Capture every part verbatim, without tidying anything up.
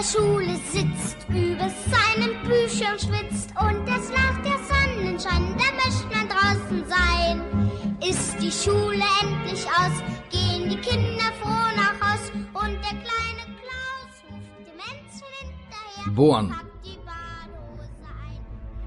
der Schule sitzt, über seinen Büchern schwitzt und es lacht der Sonnenschein, da möchte man draußen sein. Ist die Schule endlich aus, gehen die Kinder froh nach Haus und der kleine Klaus ruft dem Menschen hinterher. Bonn. Packt die Badehose ein.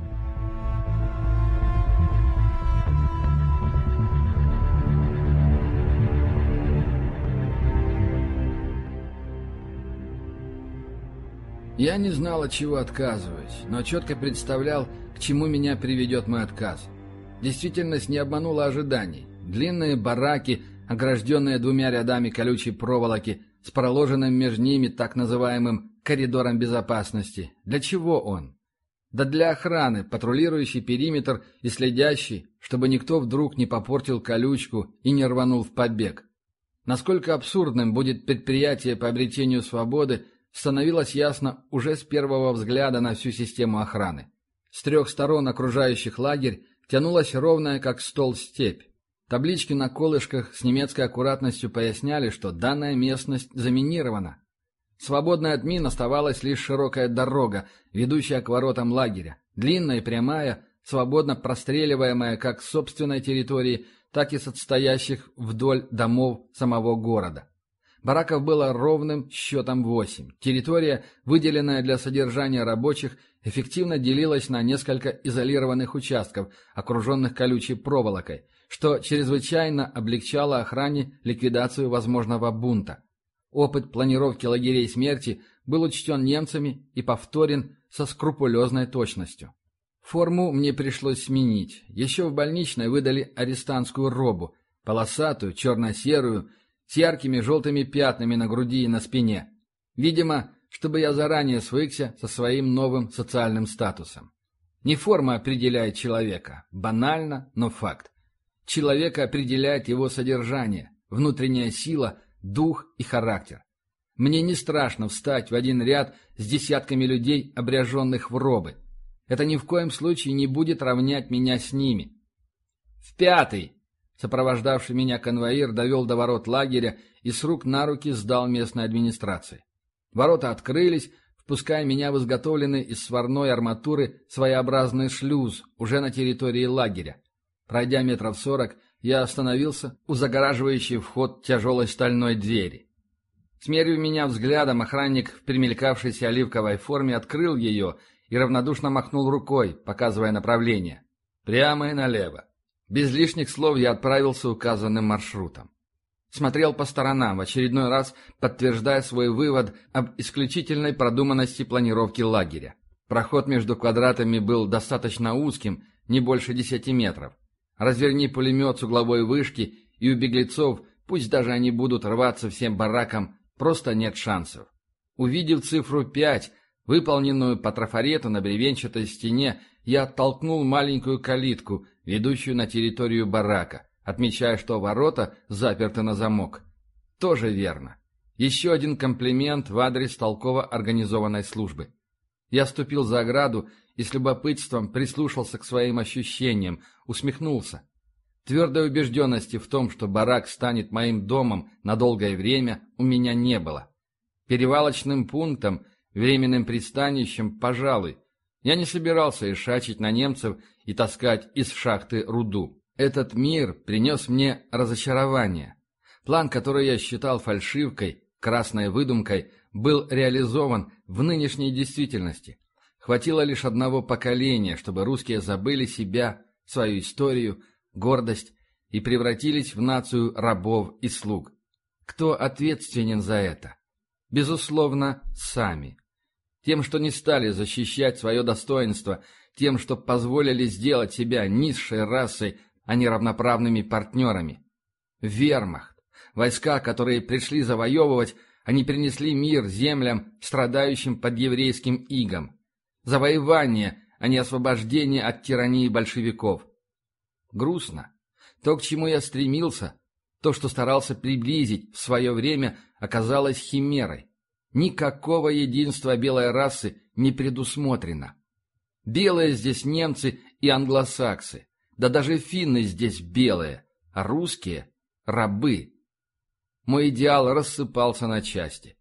Я не знал, от чего отказываюсь, но четко представлял, к чему меня приведет мой отказ. Действительность не обманула ожиданий. Длинные бараки, огражденные двумя рядами колючей проволоки, с проложенным между ними так называемым коридором безопасности. Для чего он? Да для охраны, патрулирующей периметр и следящей, чтобы никто вдруг не попортил колючку и не рванул в побег. Насколько абсурдным будет предприятие по обретению свободы, становилось ясно уже с первого взгляда на всю систему охраны. С трех сторон окружающих лагерь тянулась ровная, как стол, степь. Таблички на колышках с немецкой аккуратностью поясняли, что данная местность заминирована. Свободной от мин оставалась лишь широкая дорога, ведущая к воротам лагеря, длинная и прямая, свободно простреливаемая как с собственной территории, так и с отстоящих вдоль домов самого города. Бараков было ровным счетом восемь. Территория, выделенная для содержания рабочих, эффективно делилась на несколько изолированных участков, окруженных колючей проволокой, что чрезвычайно облегчало охране ликвидацию возможного бунта. Опыт планировки лагерей смерти был учтен немцами и повторен со скрупулезной точностью. Форму мне пришлось сменить. Еще в больничной выдали арестантскую робу, полосатую, черно-серую, с яркими желтыми пятнами на груди и на спине. Видимо, чтобы я заранее свыкся со своим новым социальным статусом. Не форма определяет человека. Банально, но факт. Человека определяет его содержание, внутренняя сила, дух и характер. Мне не страшно встать в один ряд с десятками людей, обряженных в робы. Это ни в коем случае не будет равнять меня с ними. «В пятый!» Сопровождавший меня конвоир довел до ворот лагеря и с рук на руки сдал местной администрации. Ворота открылись, впуская меня в изготовленный из сварной арматуры своеобразный шлюз уже на территории лагеря. Пройдя метров сорок, я остановился у загораживающей вход тяжелой стальной двери. Смерив меня взглядом, охранник в примелькавшейся оливковой форме открыл ее и равнодушно махнул рукой, показывая направление. Прямо и налево. Без лишних слов я отправился указанным маршрутом. Смотрел по сторонам, в очередной раз подтверждая свой вывод об исключительной продуманности планировки лагеря. Проход между квадратами был достаточно узким, не больше десяти метров. Разверни пулемет с угловой вышки, и у беглецов, пусть даже они будут рваться всем баракам, просто нет шансов. Увидев цифру пять, выполненную по трафарету на бревенчатой стене, я оттолкнул маленькую калитку, ведущую на территорию барака, отмечая, что ворота заперты на замок. Тоже верно. Еще один комплимент в адрес толково организованной службы. Я ступил за ограду и с любопытством прислушался к своим ощущениям, усмехнулся. Твердой убежденности в том, что барак станет моим домом на долгое время, у меня не было. Перевалочным пунктом, временным пристанищем, пожалуй. Я не собирался ишачить на немцев и таскать из шахты руду. Этот мир принес мне разочарование. План, который я считал фальшивкой, красной выдумкой, был реализован в нынешней действительности. Хватило лишь одного поколения, чтобы русские забыли себя, свою историю, гордость и превратились в нацию рабов и слуг. Кто ответственен за это? Безусловно, сами. Тем, что не стали защищать свое достоинство, тем, что позволили сделать себя низшей расой, а не равноправными партнерами. Вермахт. Войска, которые пришли завоевывать, они принесли мир землям, страдающим под еврейским игом. Завоевание, а не освобождение от тирании большевиков. Грустно. То, к чему я стремился, то, что старался приблизить в свое время, оказалось химерой. Никакого единства белой расы не предусмотрено. Белые здесь немцы и англосаксы, да даже финны здесь белые, а русские — рабы. Мой идеал рассыпался на части.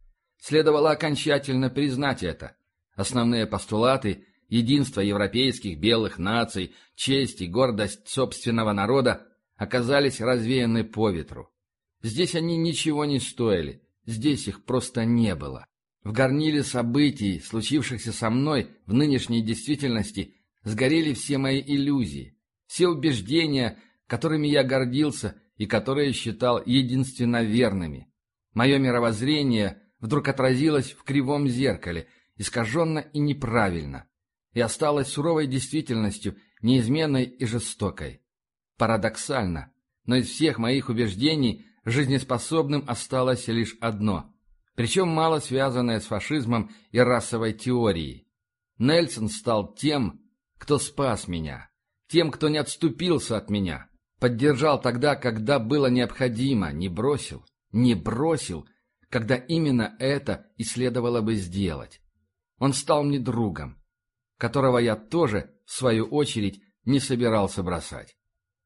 Следовало окончательно признать это. Основные постулаты – единство европейских белых наций, честь и гордость собственного народа – оказались развеяны по ветру. Здесь они ничего не стоили, здесь их просто не было. В горниле событий, случившихся со мной в нынешней действительности, сгорели все мои иллюзии, все убеждения, которыми я гордился и которые считал единственно верными. Мое мировоззрение вдруг отразилось в кривом зеркале, искаженно и неправильно, и осталось суровой действительностью, неизменной и жестокой. Парадоксально, но из всех моих убеждений жизнеспособным осталось лишь одно, причем мало связанное с фашизмом и расовой теорией. Нельсон стал тем, кто спас меня, тем, кто не отступился от меня, поддержал тогда, когда было необходимо, не бросил, не бросил, когда именно это и следовало бы сделать. Он стал мне другом, которого я тоже, в свою очередь, не собирался бросать.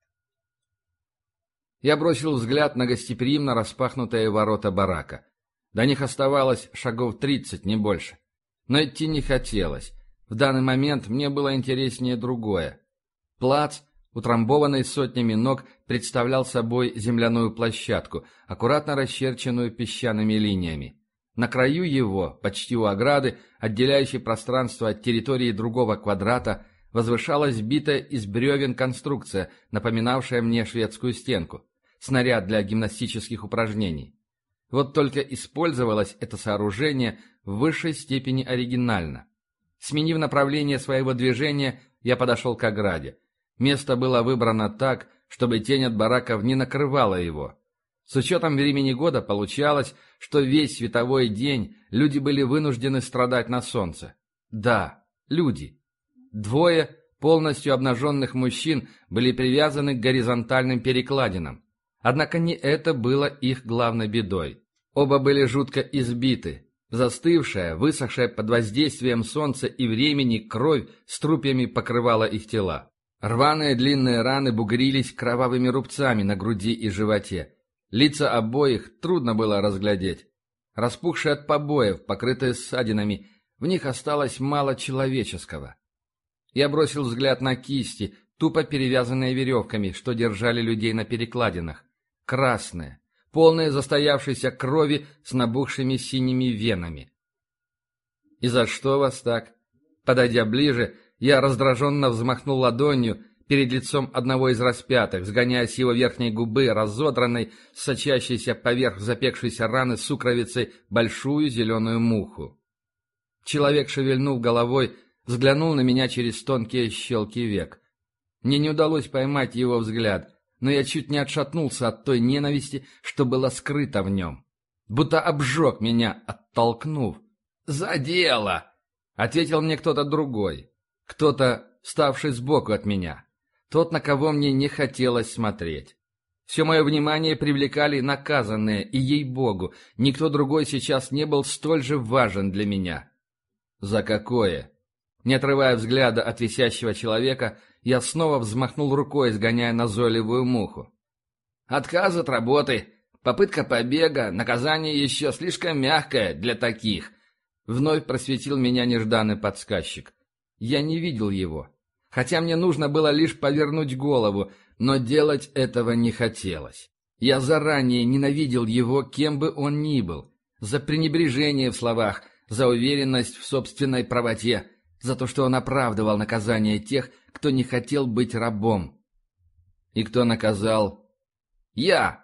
Я бросил взгляд на гостеприимно распахнутые ворота барака. До них оставалось шагов тридцать, не больше. Но идти не хотелось. В данный момент мне было интереснее другое. Плац, утрамбованный сотнями ног, представлял собой земляную площадку, аккуратно расчерченную песчаными линиями. На краю его, почти у ограды, отделяющей пространство от территории другого квадрата, возвышалась битая из бревен конструкция, напоминавшая мне шведскую стенку, снаряд для гимнастических упражнений. Вот только использовалось это сооружение в высшей степени оригинально. Сменив направление своего движения, я подошел к ограде. Место было выбрано так, чтобы тень от бараков не накрывала его. С учетом времени года получалось, что весь световой день люди были вынуждены страдать на солнце. Да, люди. Двое полностью обнаженных мужчин были привязаны к горизонтальным перекладинам. Однако не это было их главной бедой. Оба были жутко избиты. Застывшая, высохшая под воздействием солнца и времени кровь струпьями покрывала их тела. Рваные длинные раны бугрились кровавыми рубцами на груди и животе. Лица обоих трудно было разглядеть. Распухшие от побоев, покрытые ссадинами, в них осталось мало человеческого. Я бросил взгляд на кисти, тупо перевязанные веревками, что держали людей на перекладинах. Красные, полные застоявшейся крови с набухшими синими венами. «И за что вас так?» Подойдя ближе, я раздраженно взмахнул ладонью перед лицом одного из распятых, сгоняя с его верхней губы, разодранной, сочащейся поверх запекшейся раны сукровицей, большую зеленую муху. Человек, шевельнув головой, взглянул на меня через тонкие щелки век. Мне не удалось поймать его взгляд, но я чуть не отшатнулся от той ненависти, что было скрыто в нем. Будто обжег меня, оттолкнув. «За дело!» — ответил мне кто-то другой. Кто-то, вставший сбоку от меня. Тот, на кого мне не хотелось смотреть. Все мое внимание привлекали наказанные, и, ей-богу, никто другой сейчас не был столь же важен для меня. «За какое?» Не отрывая взгляда от висящего человека, я снова взмахнул рукой, сгоняя назойливую муху. «Отказ от работы, попытка побега, наказание еще слишком мягкое для таких», — вновь просветил меня нежданный подсказчик. Я не видел его, хотя мне нужно было лишь повернуть голову, но делать этого не хотелось. Я заранее ненавидел его, кем бы он ни был, за пренебрежение в словах, за уверенность в собственной правоте, за то, что он оправдывал наказание тех, кто не хотел быть рабом. И кто наказал? Я!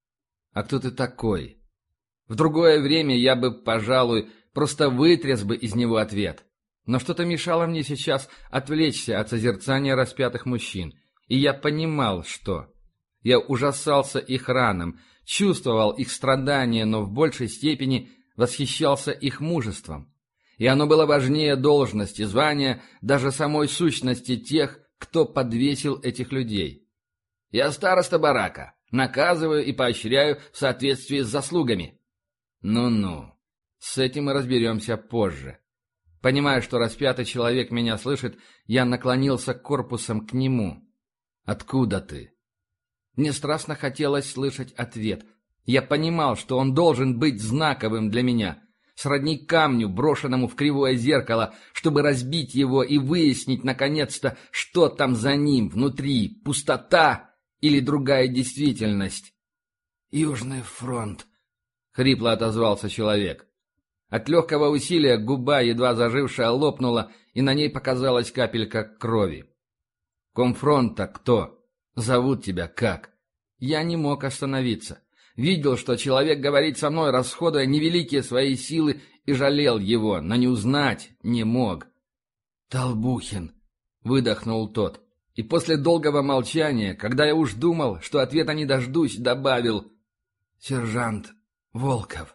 А кто ты такой? В другое время я бы, пожалуй, просто вытряс бы из него ответ. Но что-то мешало мне сейчас отвлечься от созерцания распятых мужчин, и я понимал, что... Я ужасался их ранам, чувствовал их страдания, но в большей степени восхищался их мужеством. И оно было важнее должности, звания, даже самой сущности тех, кто подвесил этих людей. Я староста барака, наказываю и поощряю в соответствии с заслугами. Ну-ну, с этим мы разберемся позже. Понимая, что распятый человек меня слышит, я наклонился корпусом к нему. «Откуда ты?» Мне страстно хотелось слышать ответ. Я понимал, что он должен быть знаковым для меня. сродни камню, брошенному в кривое зеркало, чтобы разбить его и выяснить, наконец-то, что там за ним, внутри, пустота или другая действительность. «Южный фронт», — хрипло отозвался человек. От легкого усилия губа, едва зажившая, лопнула, и на ней показалась капелька крови. «Комфронта кто? Зовут тебя как?» Я не мог остановиться. Видел, что человек говорит со мной, расходуя невеликие свои силы, и жалел его, но не узнать не мог. «Толбухин», — выдохнул тот. И после долгого молчания, когда я уж думал, что ответа не дождусь, добавил: «Сержант Волков».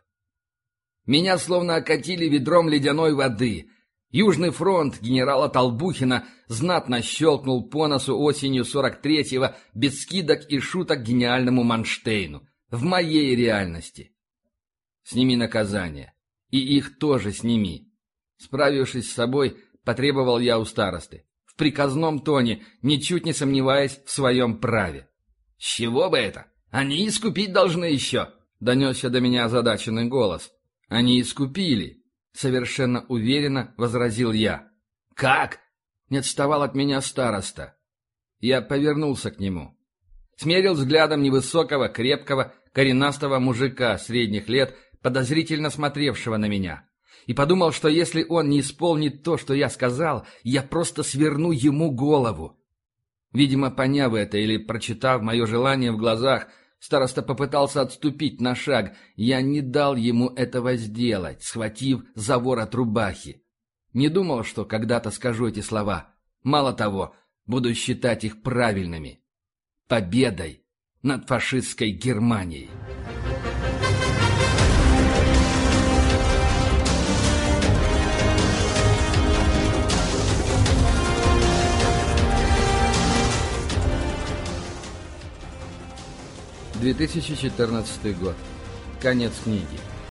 Меня словно окатили ведром ледяной воды. Южный фронт генерала Толбухина знатно щелкнул по носу осенью сорок третьего без скидок и шуток гениальному Манштейну. В моей реальности. Сними наказание. И их тоже сними. Справившись с собой, потребовал я у старосты. В приказном тоне, ничуть не сомневаясь в своем праве. «С чего бы это? Они искупить должны еще!» — донесся до меня озадаченный голос. «Они искупили!» — совершенно уверенно возразил я. «Как?» — не отставал от меня староста. Я повернулся к нему. Смерил взглядом невысокого, крепкого, коренастого мужика средних лет, подозрительно смотревшего на меня. И подумал, что если он не исполнит то, что я сказал, я просто сверну ему голову. Видимо, поняв это или прочитав мое желание в глазах, староста попытался отступить на шаг. Я не дал ему этого сделать, схватив за ворот рубахи. Не думал, что когда-то скажу эти слова. Мало того, буду считать их правильными. Победой над фашистской Германией. две тысячи четырнадцатый год. Конец книги.